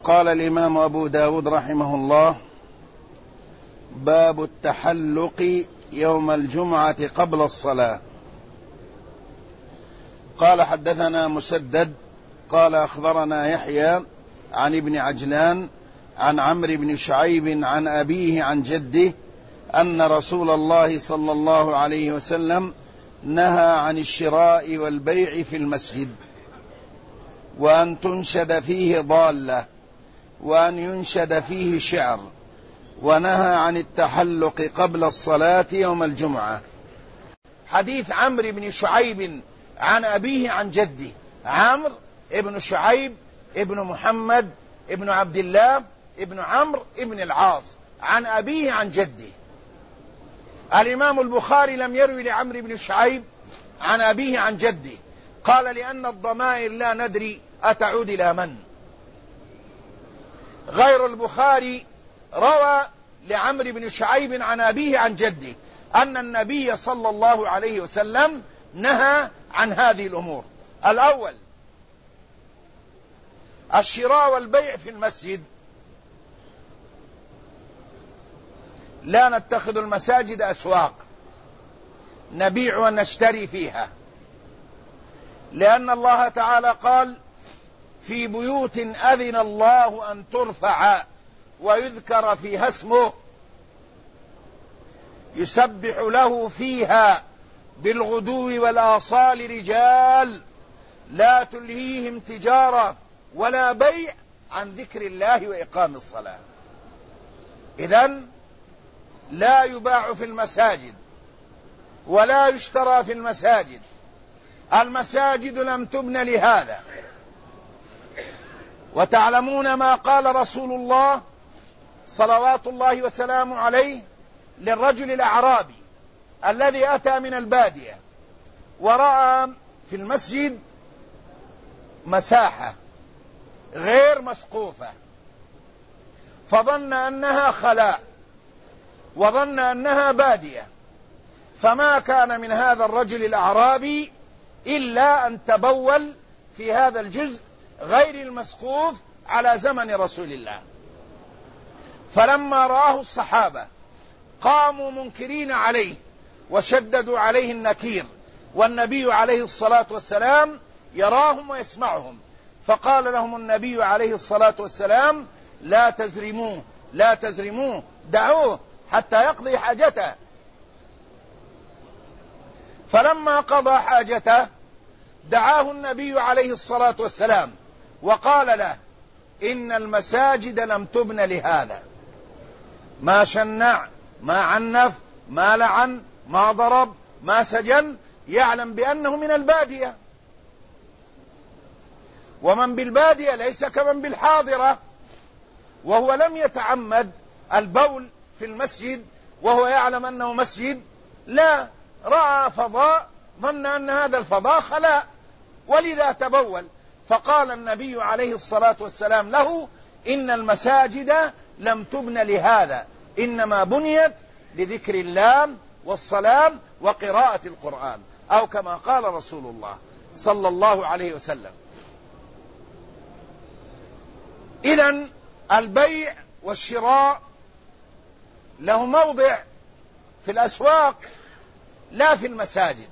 قال الإمام أبو داود رحمه الله: باب التحلق يوم الجمعة قبل الصلاة. قال: حدثنا مسدد قال أخبرنا يحيى عن ابن عجلان عن عمرو بن شعيب عن أبيه عن جده أن رسول الله صلى الله عليه وسلم نهى عن الشراء والبيع في المسجد، وأن تنشد فيه ضالة، وأن ينشد فيه شعر، ونهى عن التحلق قبل الصلاة يوم الجمعة. حديث عمرو بن شعيب عن أبيه عن جده. عمرو ابن شعيب ابن محمد ابن عبد الله ابن عمرو ابن العاص عن أبيه عن جده. الإمام البخاري لم يروي لعمرو بن شعيب عن أبيه عن جده، قال: لأن الضمائر لا ندري أتعود إلى من. غير البخاري روى لعمرو بن شعيب عن أبيه عن جده أن النبي صلى الله عليه وسلم نهى عن هذه الأمور. الأول: الشراء والبيع في المسجد. لا نتخذ المساجد أسواق نبيع ونشتري فيها، لأن الله تعالى قال: في بيوت أذن الله أن ترفع ويذكر فيها اسمه يسبح له فيها بالغدو والآصال رجال لا تلهيهم تجارة ولا بيع عن ذكر الله وإقام الصلاة. إذن لا يباع في المساجد ولا يشترى في المساجد. المساجد لم تبن لهذا. وتعلمون ما قال رسول الله صلوات الله وسلامه عليه للرجل الأعرابي الذي أتى من البادية ورأى في المسجد مساحة غير مسقوفة، فظن أنها خلاء وظن أنها بادية، فما كان من هذا الرجل الأعرابي إلا أن تبول في هذا الجزء غير المسقوف على زمن رسول الله. فلما رآه الصحابة قاموا منكرين عليه وشددوا عليه النكير، والنبي عليه الصلاة والسلام يراهم ويسمعهم، فقال لهم النبي عليه الصلاة والسلام: لا تزرموه لا تزرموه، دعوه حتى يقضي حاجته. فلما قضى حاجته دعاه النبي عليه الصلاة والسلام وقال له: إن المساجد لم تبن لهذا. ما شنع، ما عنف، ما لعن، ما ضرب، ما سجن، يعلم بأنه من البادية، ومن بالبادية ليس كمن بالحاضرة. وهو لم يتعمد البول في المسجد وهو يعلم أنه مسجد، لا، رأى فضاء ظن أن هذا الفضاء خلاء ولذا تبول. فقال النبي عليه الصلاة والسلام له: إن المساجد لم تبن لهذا، إنما بنيت لذكر الله والصلاة وقراءة القرآن، أو كما قال رسول الله صلى الله عليه وسلم. إذن البيع والشراء له موضع في الأسواق لا في المساجد.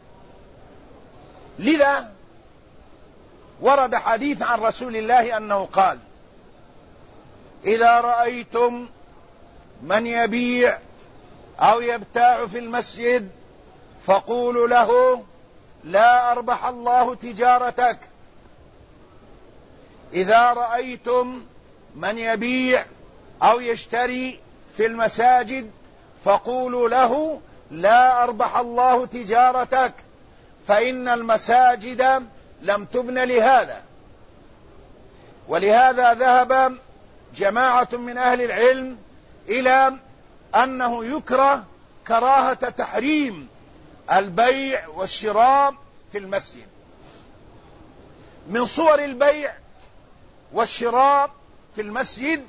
لذا ورد حديث عن رسول الله أنه قال: إذا رأيتم من يبيع أو يبتاع في المسجد فقولوا له: لا أربح الله تجارتك. إذا رأيتم من يبيع أو يشتري في المساجد فقولوا له: لا أربح الله تجارتك، فإن المساجد لم تبن لهذا. ولهذا ذهب جماعة من أهل العلم إلى أنه يكره كراهة تحريم البيع والشراء في المسجد. من صور البيع والشراء في المسجد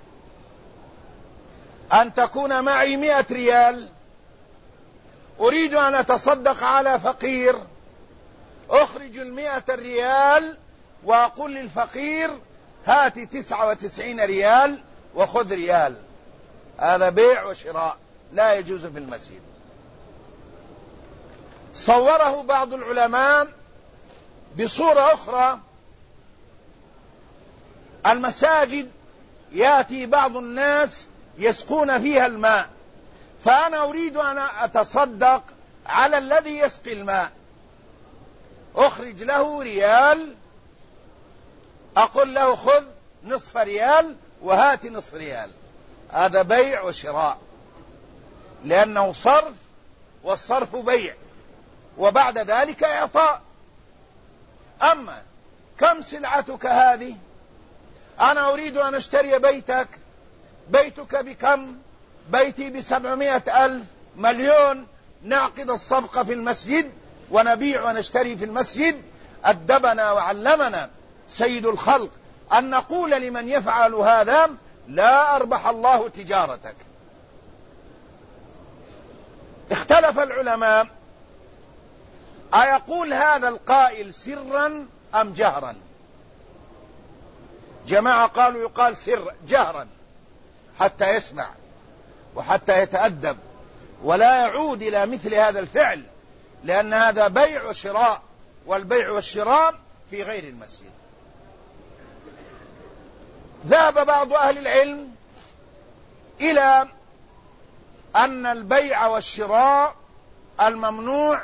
أن تكون معي 100 ريال أريد أن أتصدق على فقير، أخرج 100 ريال وأقول للفقير: هات 99 ريال وخذ ريال. هذا بيع وشراء لا يجوز في المسجد. صوره بعض العلماء بصورة أخرى: المساجد يأتي بعض الناس يسقون فيها الماء، فأنا أريد أن أتصدق على الذي يسقي الماء، أخرج له ريال، أقول له خذ نصف ريال وهات نصف ريال. هذا بيع وشراء، لأنه صرف، والصرف بيع، وبعد ذلك إعطاء. أما كم سلعتك هذه؟ أنا أريد أن أشتري بيتك. بيتك بكم؟ بيتي ب700,000 مليون. نعقد الصفقة في المسجد ونبيع ونشتري في المسجد. أدبنا وعلمنا سيد الخلق أن نقول لمن يفعل هذا: لا أربح الله تجارتك. اختلف العلماء: أيقول هذا القائل سرا أم جهرا؟ جماعة قالوا يقال سر جهرا حتى يسمع وحتى يتأدب ولا يعود إلى مثل هذا الفعل، لأن هذا بيع وشراء، والبيع والشراء في غير المسجد. ذهب بعض أهل العلم إلى أن البيع والشراء الممنوع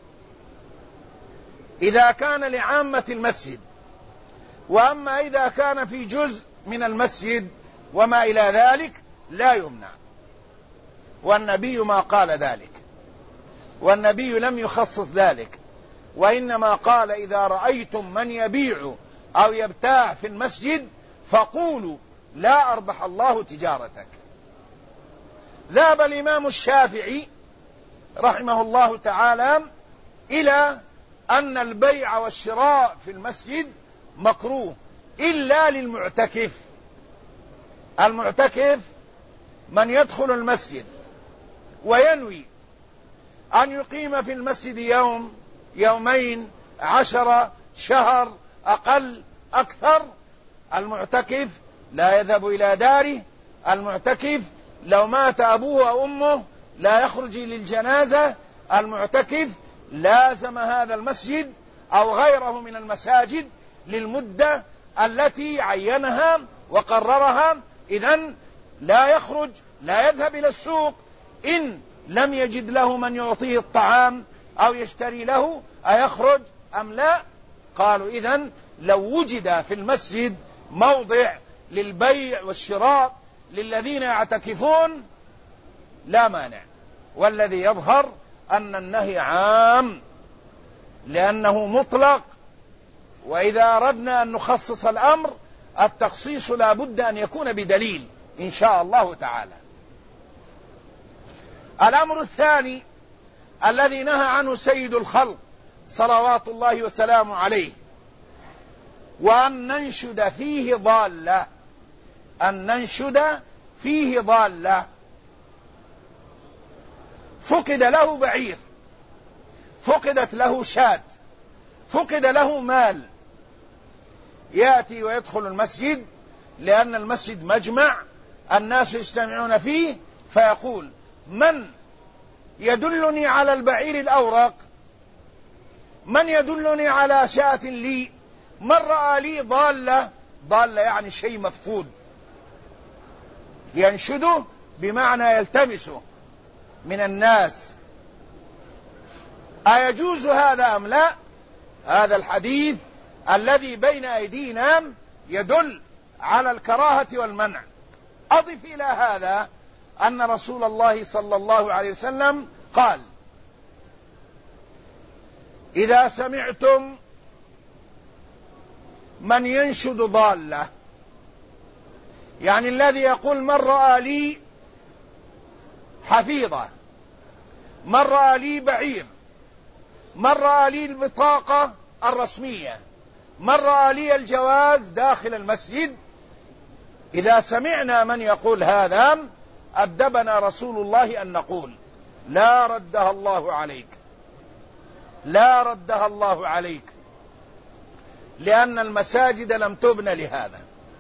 إذا كان لعامة المسجد، وأما إذا كان في جزء من المسجد وما إلى ذلك لا يمنع. والنبي ما قال ذلك، والنبي لم يخصص ذلك، وإنما قال: إذا رأيتم من يبيع أو يبتاع في المسجد فقولوا لا أربح الله تجارتك. ذهب الإمام الشافعي رحمه الله تعالى إلى أن البيع والشراء في المسجد مكروه إلا للمعتكف. المعتكف من يدخل المسجد وينوي أن يقيم في المسجد يوم، يومين، 10، شهر، أقل أكثر. المعتكف لا يذهب إلى داره. المعتكف لو مات أبوه أو أمه لا يخرج للجنازة. المعتكف لازم هذا المسجد أو غيره من المساجد للمدة التي عينها وقررها. إذن لا يخرج، لا يذهب إلى السوق إن لم يجد له من يعطيه الطعام أو يشتري له، أيخرج أم لا؟ قالوا إذن لو وجد في المسجد موضع للبيع والشراء للذين يعتكفون لا مانع. والذي يظهر أن النهي عام لأنه مطلق، وإذا أردنا أن نخصص الأمر التخصيص لا بد أن يكون بدليل إن شاء الله تعالى. الأمر الثاني الذي نهى عنه سيد الخلق صلوات الله وسلامه عليه: وأن ننشد فيه ضالة. أن ننشد فيه ضالة. فقد له بعير، فقدت له شاة، فقد له مال، يأتي ويدخل المسجد لأن المسجد مجمع الناس يجتمعون فيه، فيقول: من يدلني على البعير الأورق؟ من يدلني على شاة لي؟ من رأى لي ضالة؟ ضالة يعني شيء مفقود. ينشده بمعنى يلتمسه من الناس. أيجوز هذا أم لا؟ هذا الحديث الذي بين أيدينا يدل على الكراهة والمنع. أضف إلى هذا أن رسول الله صلى الله عليه وسلم قال: إذا سمعتم من ينشد ضالة، يعني الذي يقول: من رأى لي حفيظة، من رأى لي بعير، من رأى لي البطاقة الرسمية، من رأى لي الجواز داخل المسجد. إذا سمعنا من يقول هذا أدبنا رسول الله أن نقول: لا ردها الله عليك، لا ردها الله عليك، لأن المساجد لم تبن لهذا.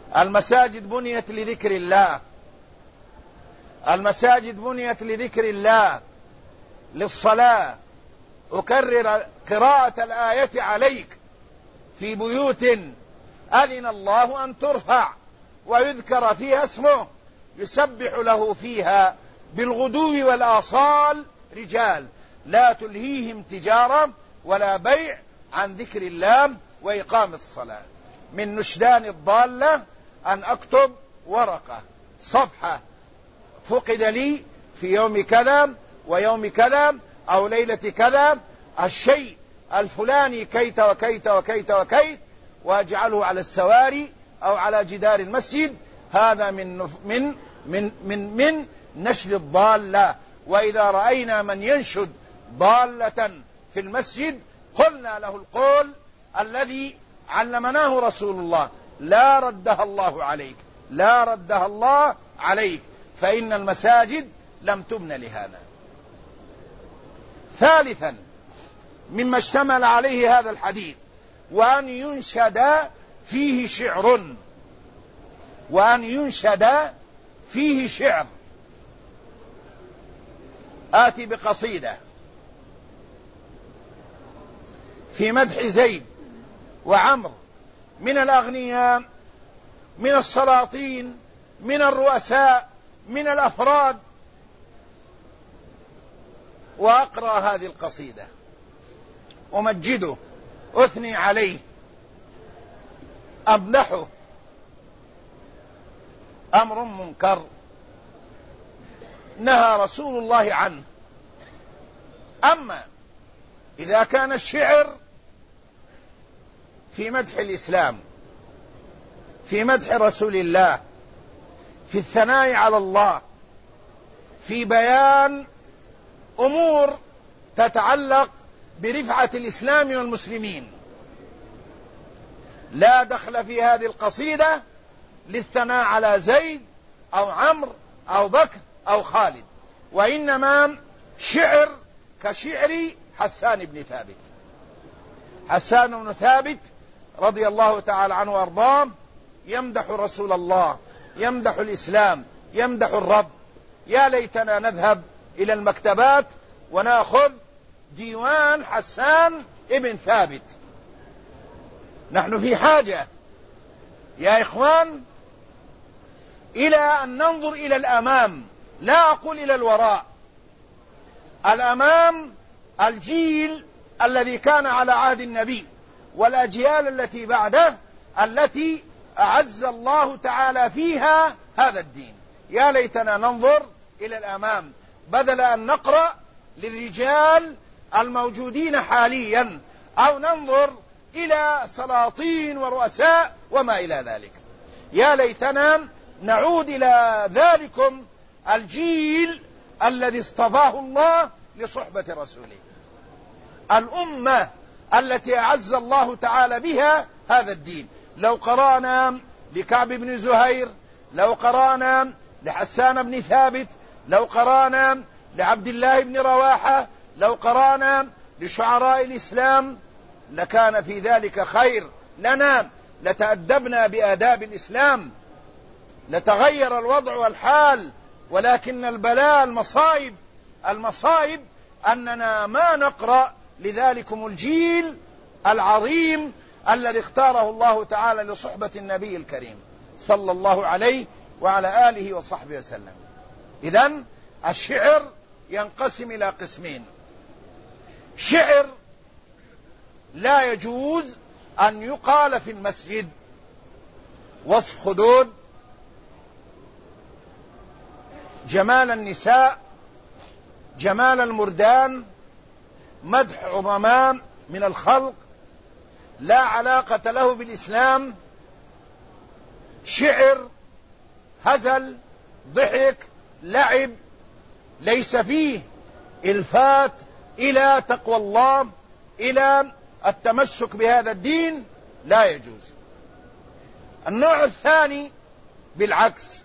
المساجد بنيت لذكر الله، المساجد بنيت لذكر الله، للصلاة. أكرر قراءة الآية عليك: في بيوت أذن الله أن ترفع ويذكر فيها اسمه يسبح له فيها بالغدو والآصال رجال لا تلهيهم تجارة ولا بيع عن ذكر الله وإقام الصلاة. من نشدان الضالة أن أكتب ورقة صفحة فقد لي في يوم كذا ويوم كذا أو ليلة كذا الشيء الفلاني كيت وكيت وكيت وكيت، وأجعله على السواري أو على جدار المسجد. هذا من نشر الضالة. وإذا رأينا من ينشد ضالة في المسجد قلنا له القول الذي علمناه رسول الله: لا ردها الله عليك، لا ردها الله عليك، فإن المساجد لم تبن لهذا. ثالثا مما اشتمل عليه هذا الحديث: وأن ينشد فيه شعر، وأن ينشد فيه شعر. آتي بقصيدة في مدح زيد وعمر من الأغنياء، من السلاطين، من الرؤساء، من الأفراد، وأقرأ هذه القصيدة أمجده، أثني عليه، أمدحه. أمر منكر نهى رسول الله عنه. أما إذا كان الشعر في مدح الإسلام، في مدح رسول الله، في الثناء على الله، في بيان أمور تتعلق برفعة الإسلام والمسلمين، لا دخل في هذه القصيدة للثناء على زيد أو عمرو أو بكر أو خالد، وإنما شعر كشعر حسان بن ثابت. حسان بن ثابت رضي الله تعالى عنه وارضاه يمدح رسول الله، يمدح الإسلام، يمدح الرب. يا ليتنا نذهب إلى المكتبات ونأخذ ديوان حسان ابن ثابت. نحن في حاجة يا إخوان إلى أن ننظر إلى الأمام، لا أقول إلى الوراء. الأمام الجيل الذي كان على عهد النبي والأجيال التي بعده التي أعز الله تعالى فيها هذا الدين. يا ليتنا ننظر إلى الأمام بدل أن نقرأ للرجال الموجودين حاليا أو ننظر إلى سلاطين ورؤساء وما إلى ذلك. يا ليتنا نعود إلى ذلكم الجيل الذي اصطفاه الله لصحبة رسوله، الأمة التي أعز الله تعالى بها هذا الدين. لو قرأنا لكعب بن زهير، لو قرأنا لحسان بن ثابت، لو قرأنا لعبد الله بن رواحة، لو قرأنا لشعراء الإسلام لكان في ذلك خير لنا، لتأدبنا بآداب الإسلام، لتغير الوضع والحال. ولكن البلاء المصائب أننا ما نقرأ لذلكم الجيل العظيم الذي اختاره الله تعالى لصحبة النبي الكريم صلى الله عليه وعلى آله وصحبه وسلم. إذن الشعر ينقسم إلى قسمين: شعر لا يجوز أن يقال في المسجد، وصف خدود، جمال النساء، جمال المردان، مدح عظماء من الخلق، لا علاقة له بالإسلام، شعر هزل ضحك لعب ليس فيه إلفات إلى تقوى الله، إلى التمسك بهذا الدين، لا يجوز. النوع الثاني بالعكس: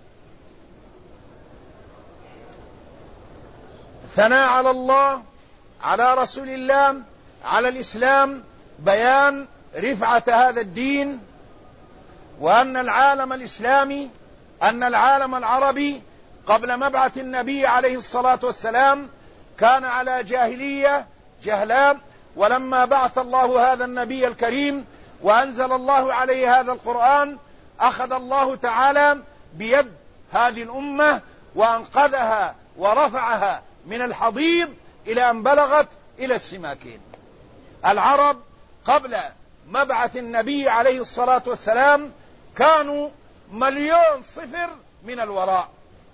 ثناء على الله، على رسول الله، على الإسلام، بيان رفعة هذا الدين، وأن العالم الإسلامي، أن العالم العربي قبل مبعث النبي عليه الصلاة والسلام كان على جاهلية جهلاء، ولما بعث الله هذا النبي الكريم وأنزل الله عليه هذا القرآن أخذ الله تعالى بيد هذه الأمة وأنقذها ورفعها من الحضيض إلى أن بلغت إلى السماكين. العرب قبل مبعث النبي عليه الصلاة والسلام كانوا 1,000,000 من الوراء.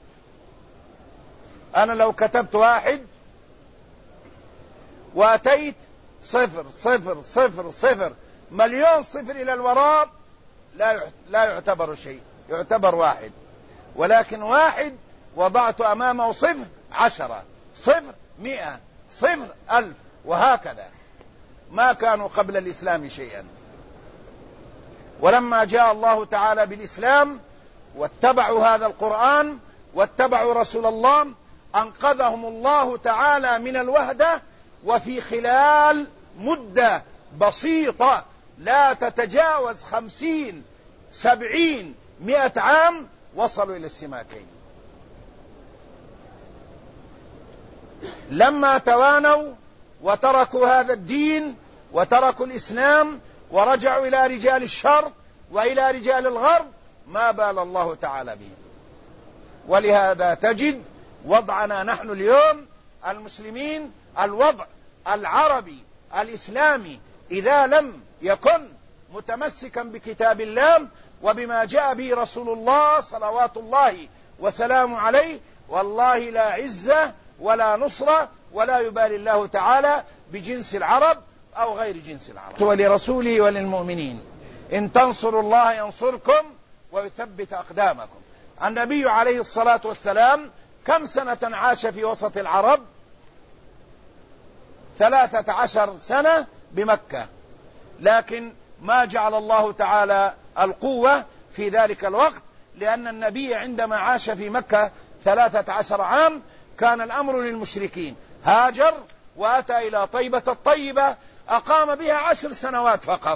أنا لو كتبت 1 وأتيت 0 0 0 0 1,000,000 إلى الوراء لا يعتبر شيء، يعتبر 1. ولكن 1 وضعت أمامه 0 10 0 100 0 1000 وهكذا. ما كانوا قبل الإسلام شيئا. ولما جاء الله تعالى بالإسلام واتبعوا هذا القرآن واتبعوا رسول الله أنقذهم الله تعالى من الوهدة، وفي خلال مدة بسيطة لا تتجاوز 50 70 100 عام وصلوا إلى السماكين. لما توانوا وتركوا هذا الدين وتركوا الإسلام ورجعوا إلى رجال الشرق وإلى رجال الغرب ما بال الله تعالى بهم. ولهذا تجد وضعنا نحن اليوم المسلمين، الوضع العربي الإسلامي إذا لم يكن متمسكا بكتاب الله وبما جاء به رسول الله صلوات الله وسلامه عليه، والله لا عزة ولا نصرة ولا يبالي الله تعالى بجنس العرب أو غير جنس العرب. ولرسوله وللمؤمنين إن تنصروا الله ينصركم ويثبت أقدامكم. النبي عليه الصلاة والسلام كم سنة عاش في وسط العرب؟ 13 سنة بمكة، لكن ما جعل الله تعالى القوة في ذلك الوقت، لأن النبي عندما عاش في مكة 13 عام كان الأمر للمشركين. هاجر وأتى إلى طيبة الطيبة أقام بها 10 سنوات فقط،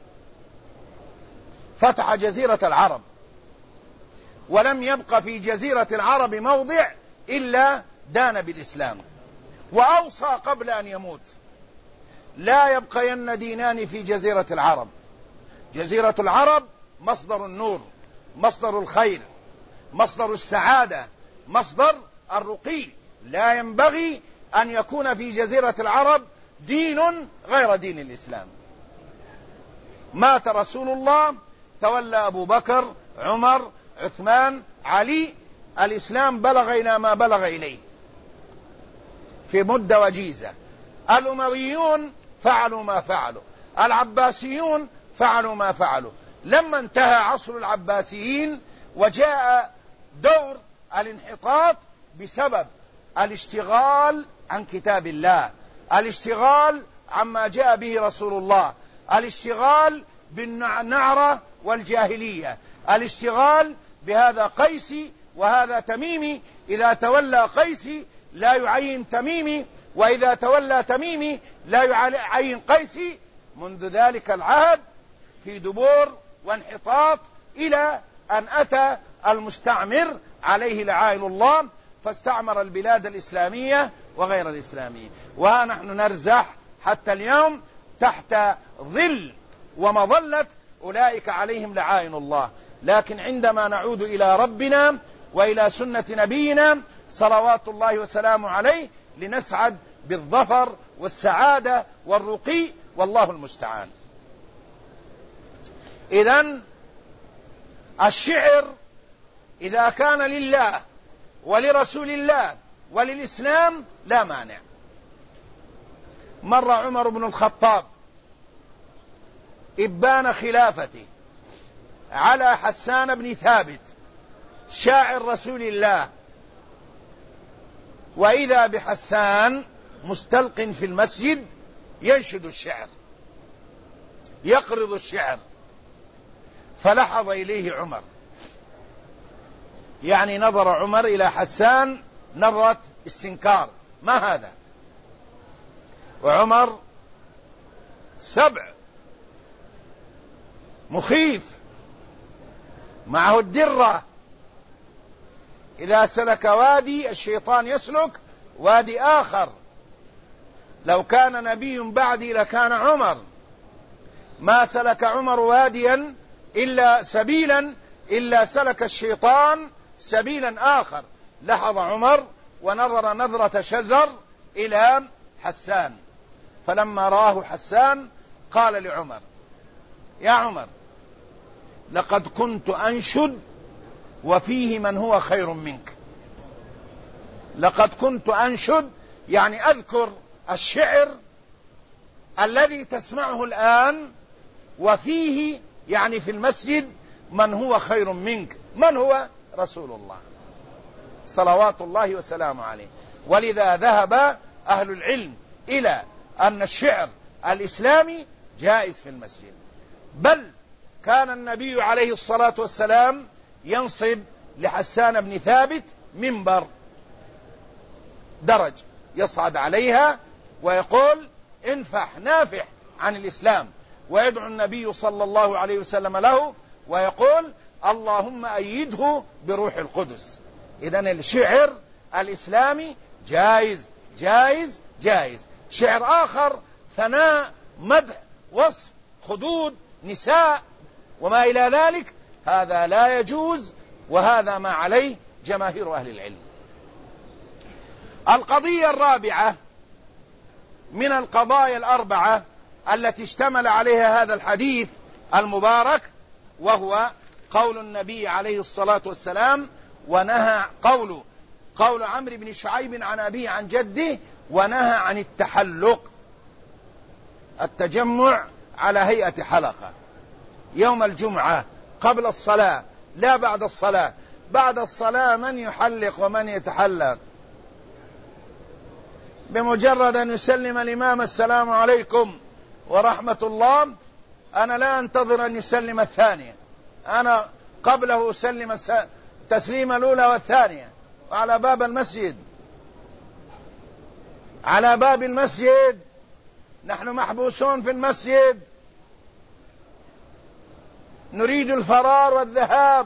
فتح جزيرة العرب، ولم يبق في جزيرة العرب موضع إلا دان بالإسلام. وأوصى قبل أن يموت لا يبقين دينان في جزيرة العرب. جزيرة العرب مصدر النور، مصدر الخير، مصدر السعادة، مصدر الرقي. لا ينبغي أن يكون في جزيرة العرب دين غير دين الإسلام. مات رسول الله، تولى أبو بكر، عمر، عثمان، علي، الإسلام بلغ إلى ما بلغ إليه في مدة وجيزة. الأمويون فعلوا ما فعلوا، العباسيون فعلوا ما فعلوا. لما انتهى عصر العباسيين وجاء دور الانحطاط بسبب الاشتغال عن كتاب الله، الاشتغال عما جاء به رسول الله، الاشتغال بالنعرة والجاهلية، الاشتغال بهذا قيسي وهذا تميمي، إذا تولى قيسي لا يعين تميمي، وإذا تولى تميمي لا يعين قيسي. منذ ذلك العهد في دبور وانحطاط، إلى أن أتى المستعمر عليه لعائن الله فاستعمر البلاد الإسلامية وغير الإسلامية. وها نحن نرزح حتى اليوم تحت ظل ومظلة أولئك عليهم لعائن الله. لكن عندما نعود إلى ربنا وإلى سنة نبينا صلوات الله وسلامه عليه لنسعد بالظفر والسعادة والرقي، والله المستعان. إذن الشعر إذا كان لله ولرسول الله وللإسلام لا مانع. مر عمر بن الخطاب إبان خلافته على حسان بن ثابت شاعر رسول الله، وإذا بحسان مستلق في المسجد ينشد الشعر يقرض الشعر، فلحظ إليه عمر، يعني نظر عمر إلى حسان نظرة استنكار، ما هذا؟ وعمر 7 مخيف معه الدرة. إذا سلك وادي الشيطان يسلك وادي آخر. لو كان نبي بعدي لكان عمر، ما سلك عمر واديا إلا سبيلا إلا سلك الشيطان سبيلا آخر. لحظ عمر ونظر نظرة شزر إلى حسان، فلما راه حسان قال لعمر: يا عمر، لقد كنت أنشد وفيه من هو خير منك. لقد كنت أنشد يعني أذكر الشعر الذي تسمعه الآن، وفيه يعني في المسجد من هو خير منك. من هو؟ رسول الله صلوات الله وسلامه عليه. ولذا ذهب أهل العلم إلى أن الشعر الإسلامي جائز في المسجد، بل كان النبي عليه الصلاة والسلام ينصب لحسان بن ثابت منبر درج يصعد عليها ويقول: انفح نافح عن الإسلام، ويدعو النبي صلى الله عليه وسلم له ويقول: اللهم أيده بروح القدس. إذن الشعر الإسلامي جائز جائز جائز. شعر آخر ثناء، مدح، وصف، خدود، نساء وما إلى ذلك، هذا لا يجوز، وهذا ما عليه جماهير أهل العلم. القضية الرابعة من القضايا الأربعة التي اشتمل عليها هذا الحديث المبارك، وهو قول النبي عليه الصلاة والسلام ونهى قول عمرو بن شعيب عن أبيه عن جده، ونهى عن التحلق، التجمع على هيئة حلقة يوم الجمعة قبل الصلاة لا بعد الصلاة. بعد الصلاة من يحلق ومن يتحلق؟ بمجرد أن يسلم الإمام السلام عليكم ورحمة الله، أنا لا أنتظر أن يسلم الثانية، أنا قبله أسلم التسليمة الأولى والثانية، وعلى باب المسجد، على باب المسجد، نحن محبوسون في المسجد، نريد الفرار والذهاب،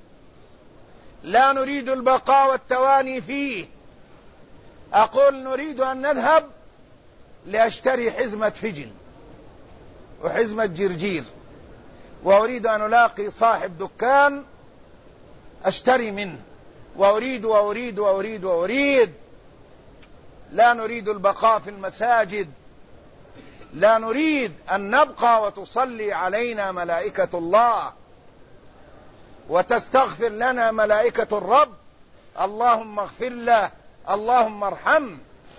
لا نريد البقاء والتواني فيه. أقول نريد أن نذهب لأشتري حزمة فجل وحزمة جرجير، وأريد أن ألاقي صاحب دكان أشتري منه، وأريد وأريد وأريد وأريد. لا نريد البقاء في المساجد، لا نريد أن نبقى وتصلي علينا ملائكة الله وتستغفر لنا ملائكة الرب: اللهم اغفر له، اللهم ارحم.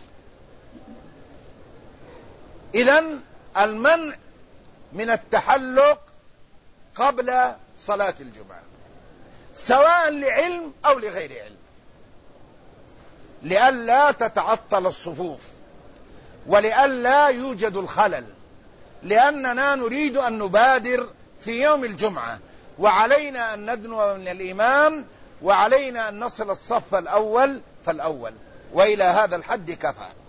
إذن المنع من التحلق قبل صلاة الجمعة، سواء لعلم أو لغير علم، لئلا تتعطل الصفوف ولئلا يوجد الخلل، لأننا نريد أن نبادر في يوم الجمعة، وعلينا أن ندنو من الإمام، وعلينا أن نصل الصف الأول فالأول، وإلى هذا الحد كفى.